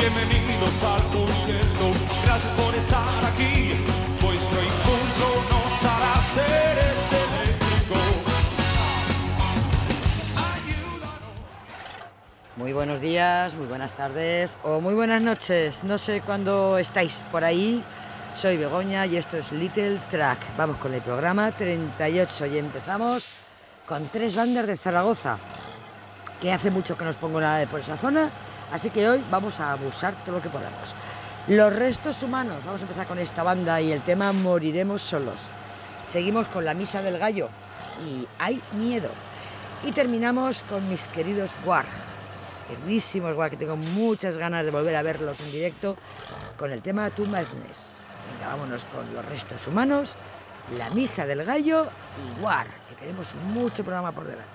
Bienvenidos al concierto, gracias por estar aquí. Vuestro impulso nos hará seres eléctricos. Muy buenos días, muy buenas tardes o muy buenas noches. No sé cuándo estáis por ahí. Soy Begoña y esto es Little Track. Vamos con el programa 38 y empezamos con 3 bandas de Zaragoza, que hace mucho que no os pongo nada de por esa zona, así que hoy vamos a abusar todo lo que podamos. Los Restos Humanos, vamos a empezar con esta banda y el tema Moriremos Solos. Seguimos con La Misa del Gallo y Hay Miedo. Y terminamos con mis queridos Warg, queridísimos Warg, que tengo muchas ganas de volver a verlos en directo, con el tema To Madness. Venga, vámonos con Los Restos Humanos, La Misa del Gallo y Warg, que tenemos mucho programa por delante.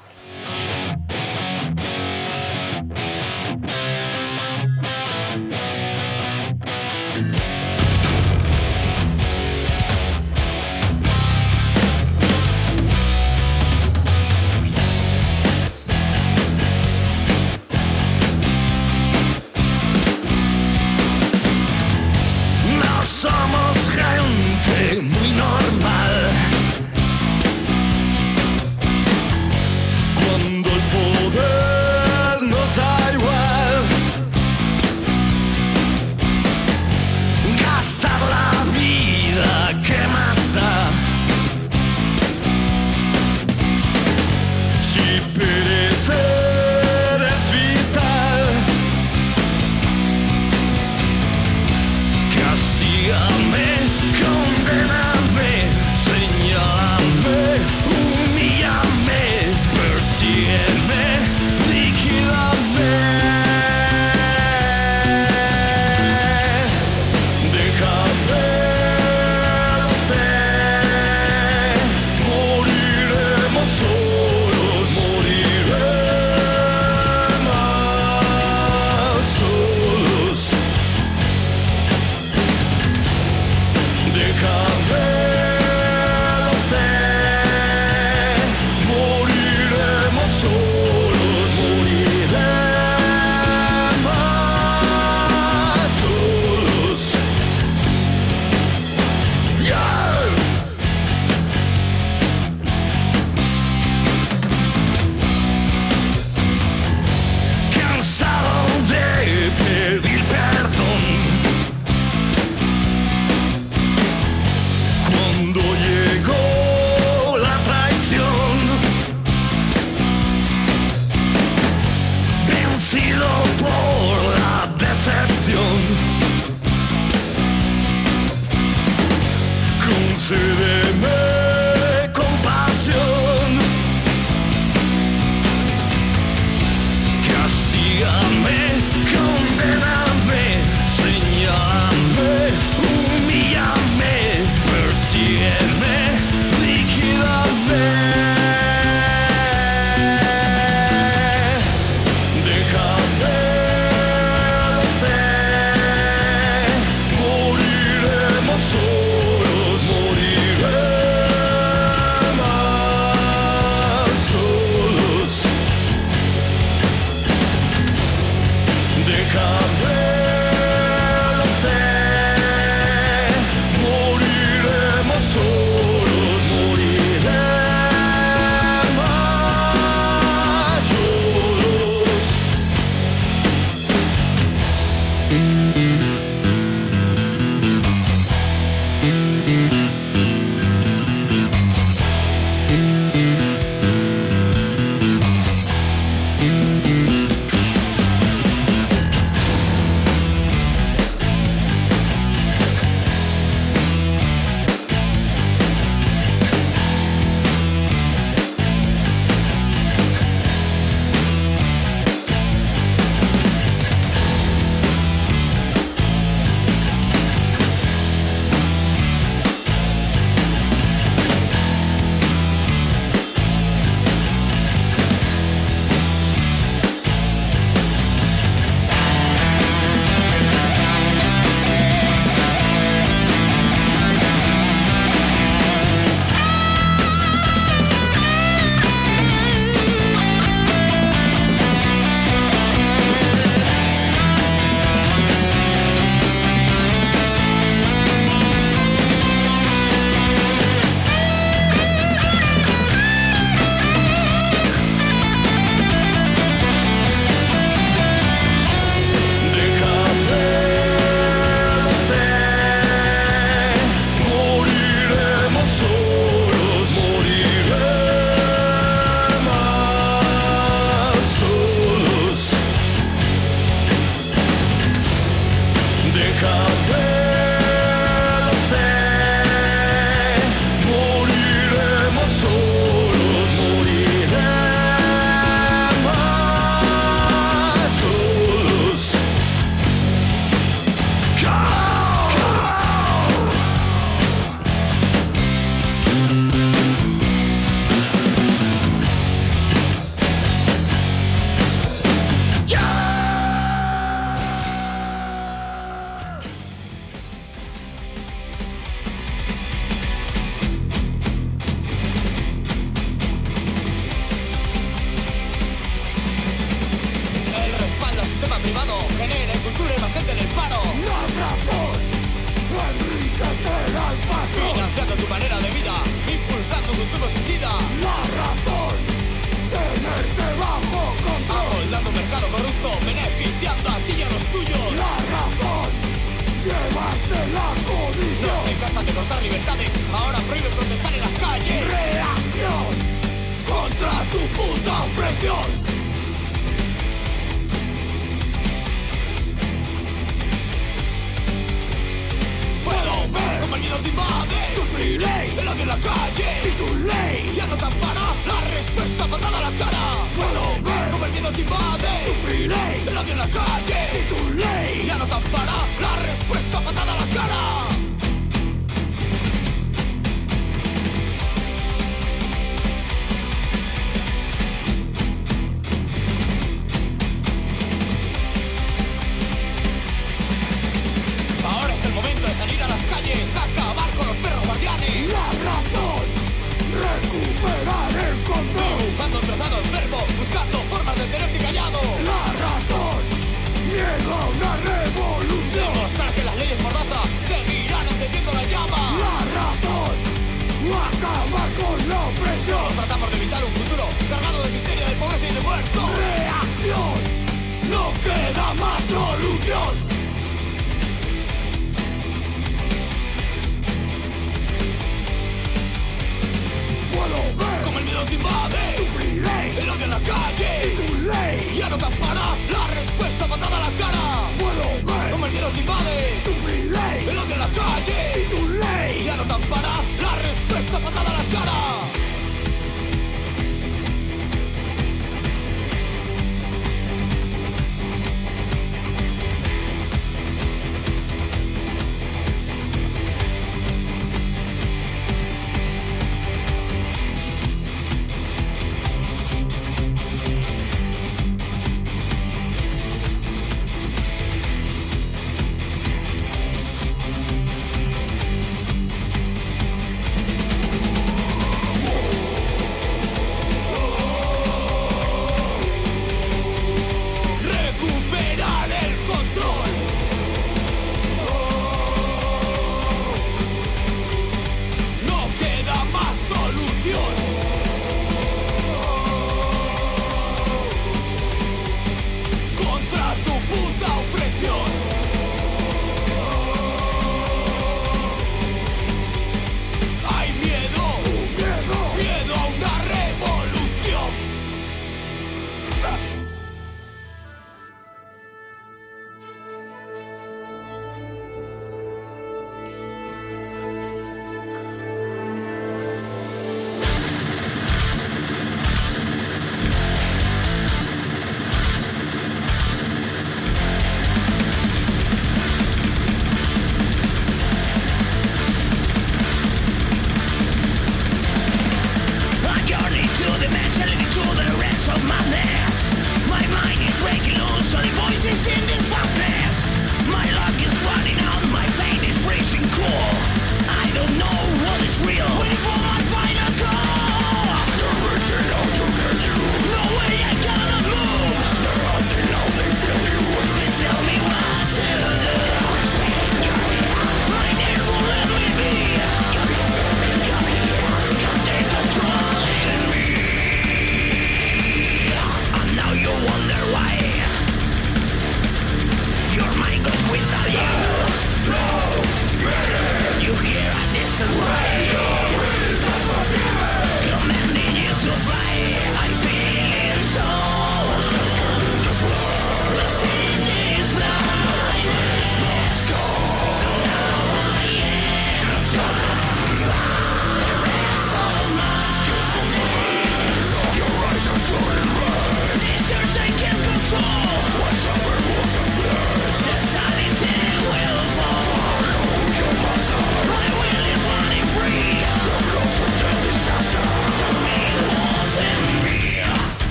Somos gente muy normal. Cuando el poder nos da igual, gastar la vida, ¿qué más da? Si perecer es vital, castígame, condename, señálame, humíllame, persígueme, liquídame. Déjame, lo sé, moriremos solos, moriremos solos. Déjame, lo sé, moriremos solos, moriremos solos. Yeah. Cansado de pedir perdón cuando llegó la traición, vencido por la decepción, concédeme compasión, castígame, condename, señálame, humíllame, persígueme, liquídame. Déjame, lo sé, moriremos solos, moriremos solos. Déjame, lo sé, moriremos solos, moriremos solos. déjame, lo sé. Moriremos solos, moriremos solos. El respaldo al sistema privado genera cultura emergente del paro. La razón enriquece al patrón. Financiando tu manera de vida, impulsando un consumo suicida. La razón tenerte bajo control. Amoldando un mercado corrupto, beneficiando a ti y a los tuyos. La razón llevarse la No comisión. se cansan de cortar libertades, ahora prohíben protestar en las calles. Reacción contra tu puta opresión. Puedo ver como el miedo te invade. Sufriréis El odio en la calle. si tu ley Ya no te ampara la respuesta patada a la cara. puedo ver. Como el miedo te invade. Sufriréis El odio en la calle. si tu ley Ya no te ampara la respuesta patada a la cara. Ahora es el momento de salir a las calles, a acabar con los perros guardianes. la razón recuperar el control. Dibujando un trazado enfermo, buscando formas de tenerte callado. La razón niega una revolución. Demostrar que las leyes mordaza seguirán encendiendo la llama. La razón acabar con la opresión. Tratamos de evitar un futuro cargado de miseria, de pobreza y de muertos. Reacción, no queda más solución. Puedo ver Como el miedo te invade, sufriréis el odio en la calle. si tu ley Ya no te ampara la respuesta patada a la cara. puedo ver Como el miedo te invade, sufriréis el odio en la calle. si tu ley Ya no te ampara la respuesta patada a la cara.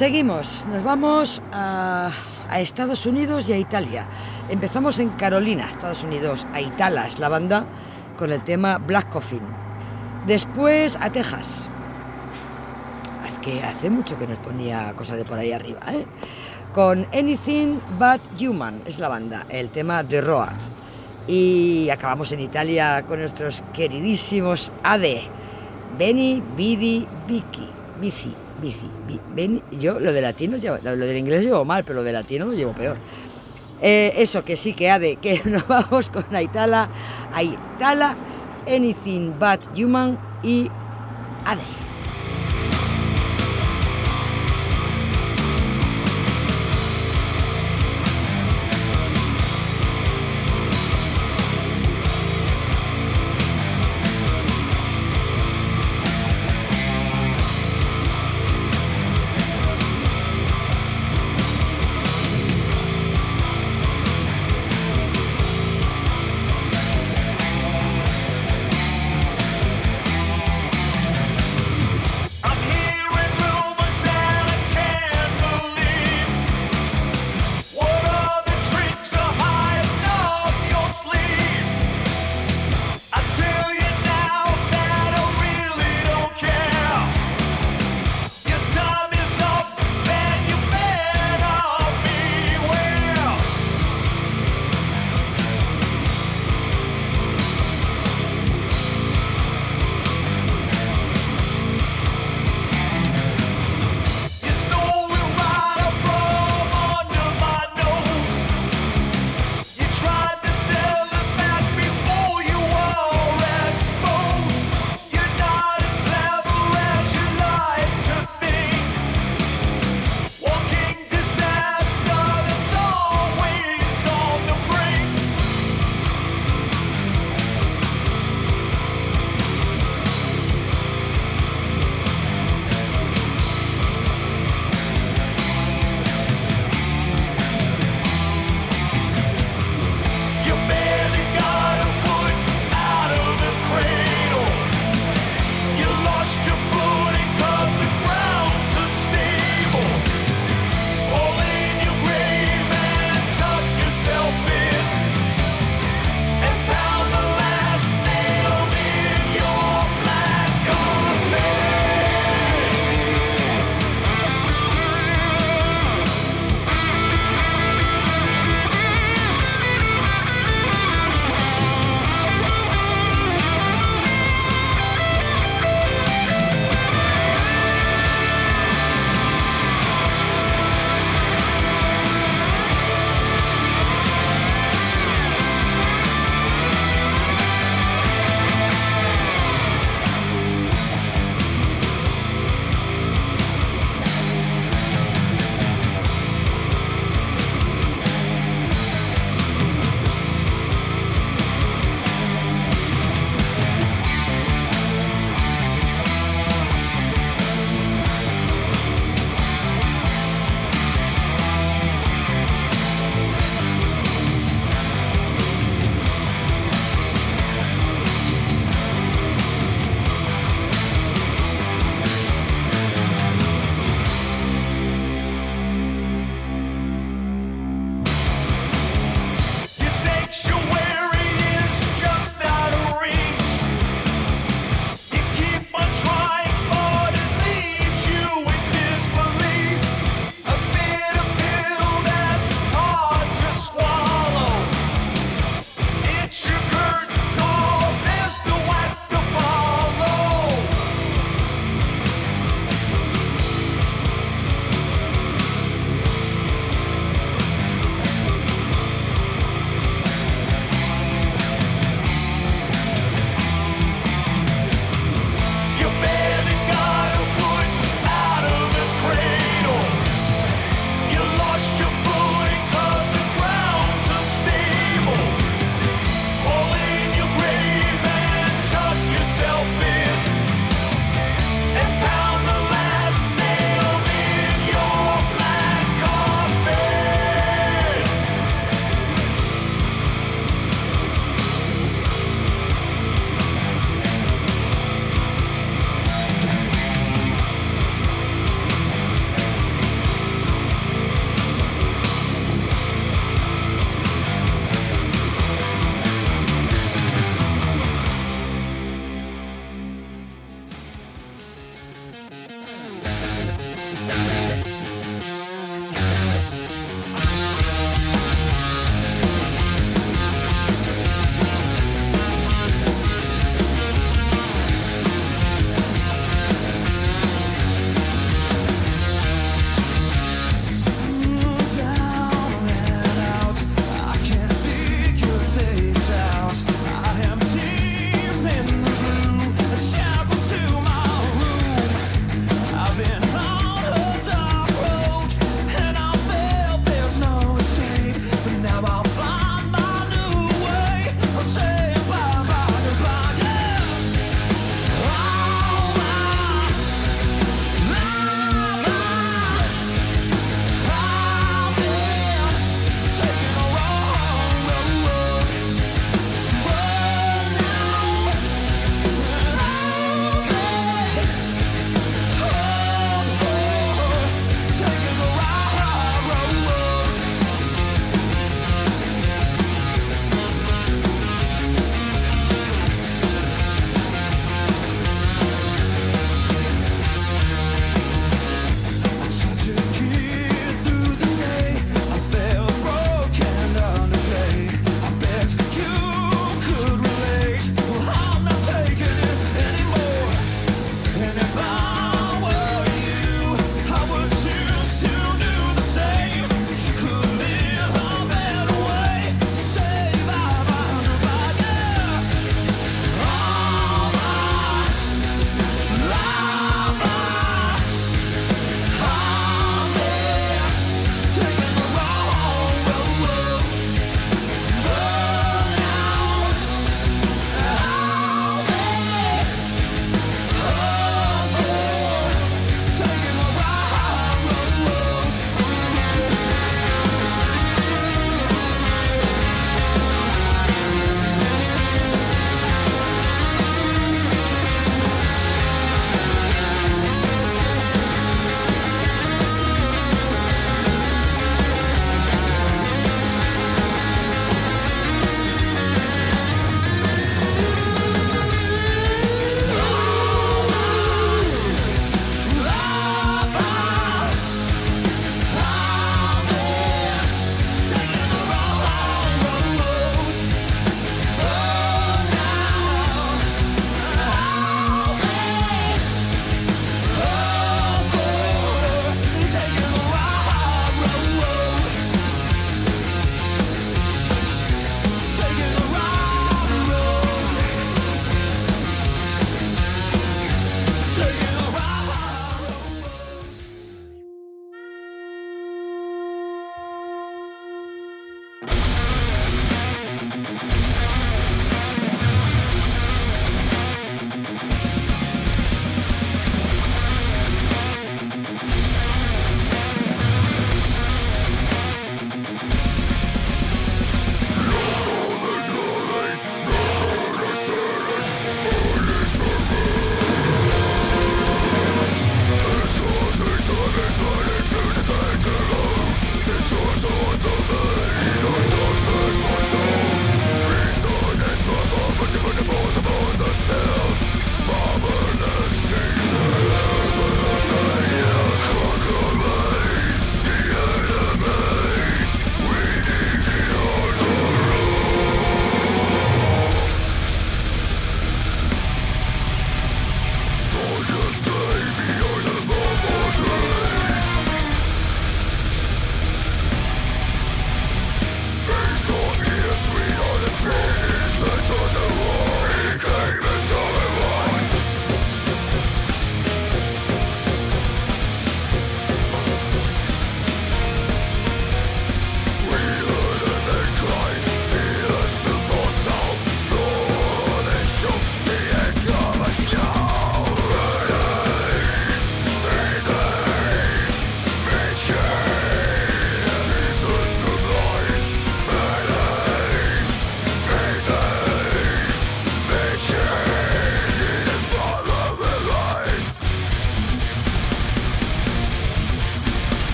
Seguimos, nos vamos a Estados Unidos y a Italia. Empezamos en Carolina, Estados Unidos, a Itala es la banda, con el tema Black Coffin. Después a Texas. Es que hace mucho que nos ponía cosas de por ahí arriba, ¿eh? Con Anything But Human es la banda, el tema The Road. Y acabamos en Italia con nuestros queridísimos AD, Beni, Bidi, Vici, Beni. Yo lo de latino, lo del inglés llevo mal, pero lo de latino lo llevo peor. Eso que sí, que AD, que nos vamos con Itala, Anything But Human y AD.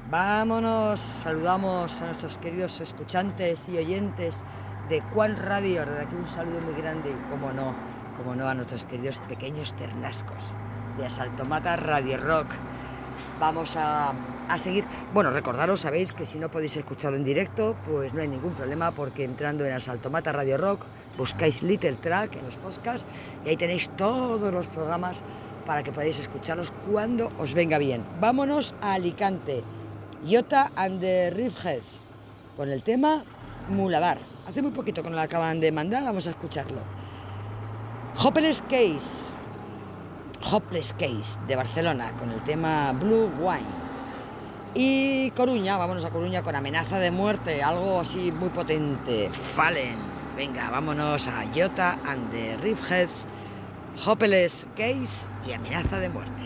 Vámonos, saludamos a nuestros queridos escuchantes y oyentes de Quan Radio. Desde aquí un saludo muy grande y, como no, a nuestros queridos pequeños ternascos de Asaltomata Radio Rock. Vamos a seguir. Bueno, recordaros, sabéis que si no podéis escucharlo en directo, pues no hay ningún problema, porque entrando en Asaltomata Radio Rock buscáis Little Track en los podcasts y ahí tenéis todos los programas para que podáis escucharlos cuando os venga bien. Vámonos a Alicante. Jota and the Riffheads con el tema Muladar. Hace muy poquito que nos lo acaban de mandar, vamos a escucharlo. Hopeless Case de Barcelona con el tema Blue Wine. Y Coruña, vámonos a Coruña con Amenaza de Muerte, algo así muy potente. Fallen. Venga, vámonos a Jota and the Riffheads, Hopeless Case y Amenaza de Muerte.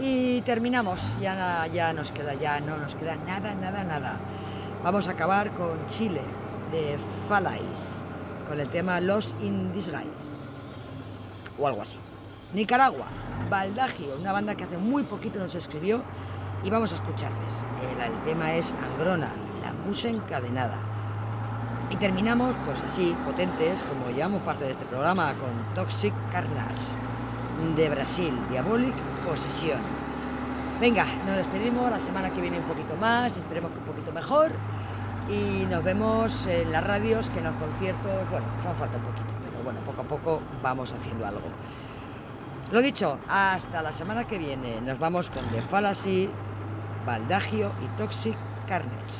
Y terminamos, ya no nos queda nada. Vamos a acabar con Chile, de Falais, con el tema Lost in Disguise, o algo así. Nicaragua, Baldagio, una banda que hace muy poquito nos escribió, y vamos a escucharles. El tema es Angrona, la musa encadenada. Y terminamos, pues así, potentes, como llevamos parte de este programa, con Toxic Carnage, de Brasil, Diabolic Possession. Venga, nos despedimos, la semana que viene un poquito más, esperemos que un poquito mejor, y nos vemos en las radios, que en los conciertos, bueno, pues nos falta un poquito, pero bueno, poco a poco vamos haciendo algo. Lo dicho, hasta la semana que viene, nos vamos con The Fallacy, Baldagio y Toxic Carnage.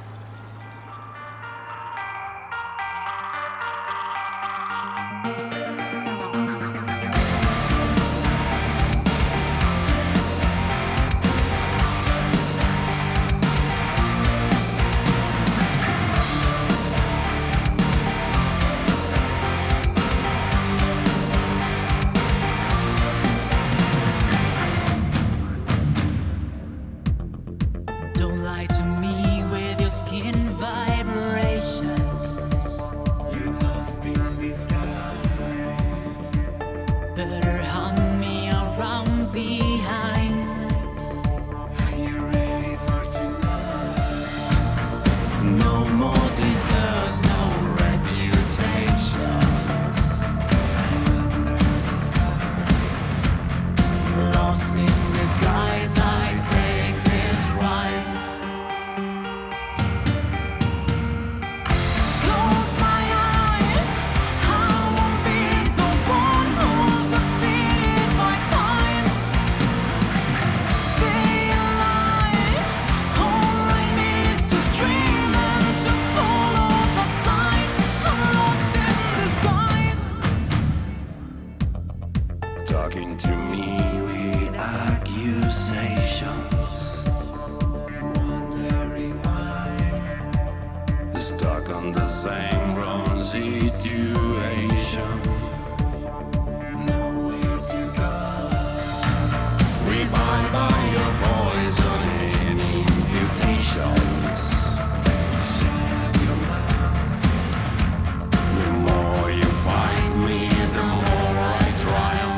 Talking to me with accusations, wondering why, stuck on the same wrong situation, nowhere to go. Revived by your poison and imputations. Shut your mouth. The more you fight me, the more I triumph.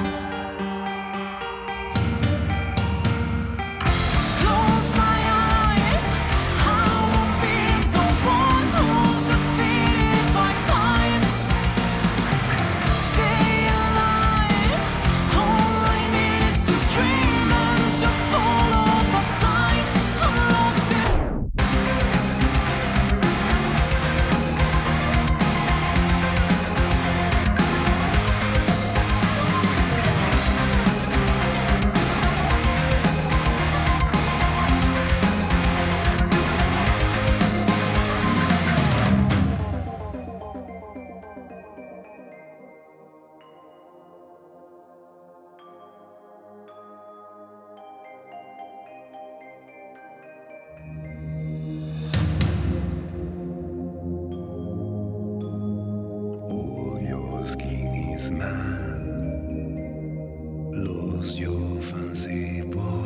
Man, lose your fancy boy.